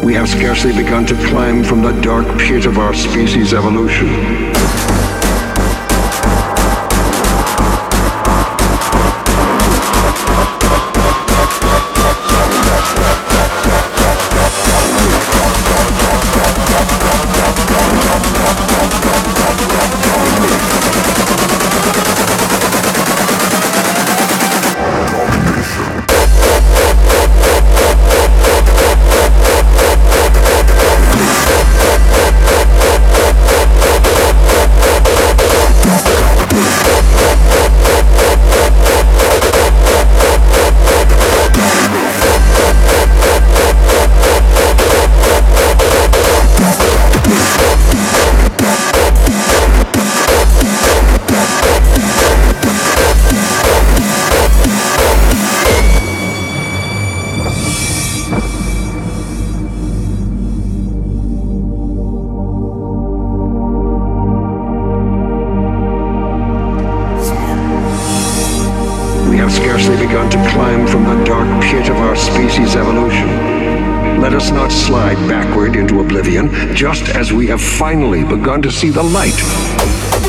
We have scarcely begun to climb from the dark pit of our species' evolution. We have scarcely begun to climb from the dark pit of our species' evolution. Let us not slide backward into oblivion, just as we have finally begun to see the light.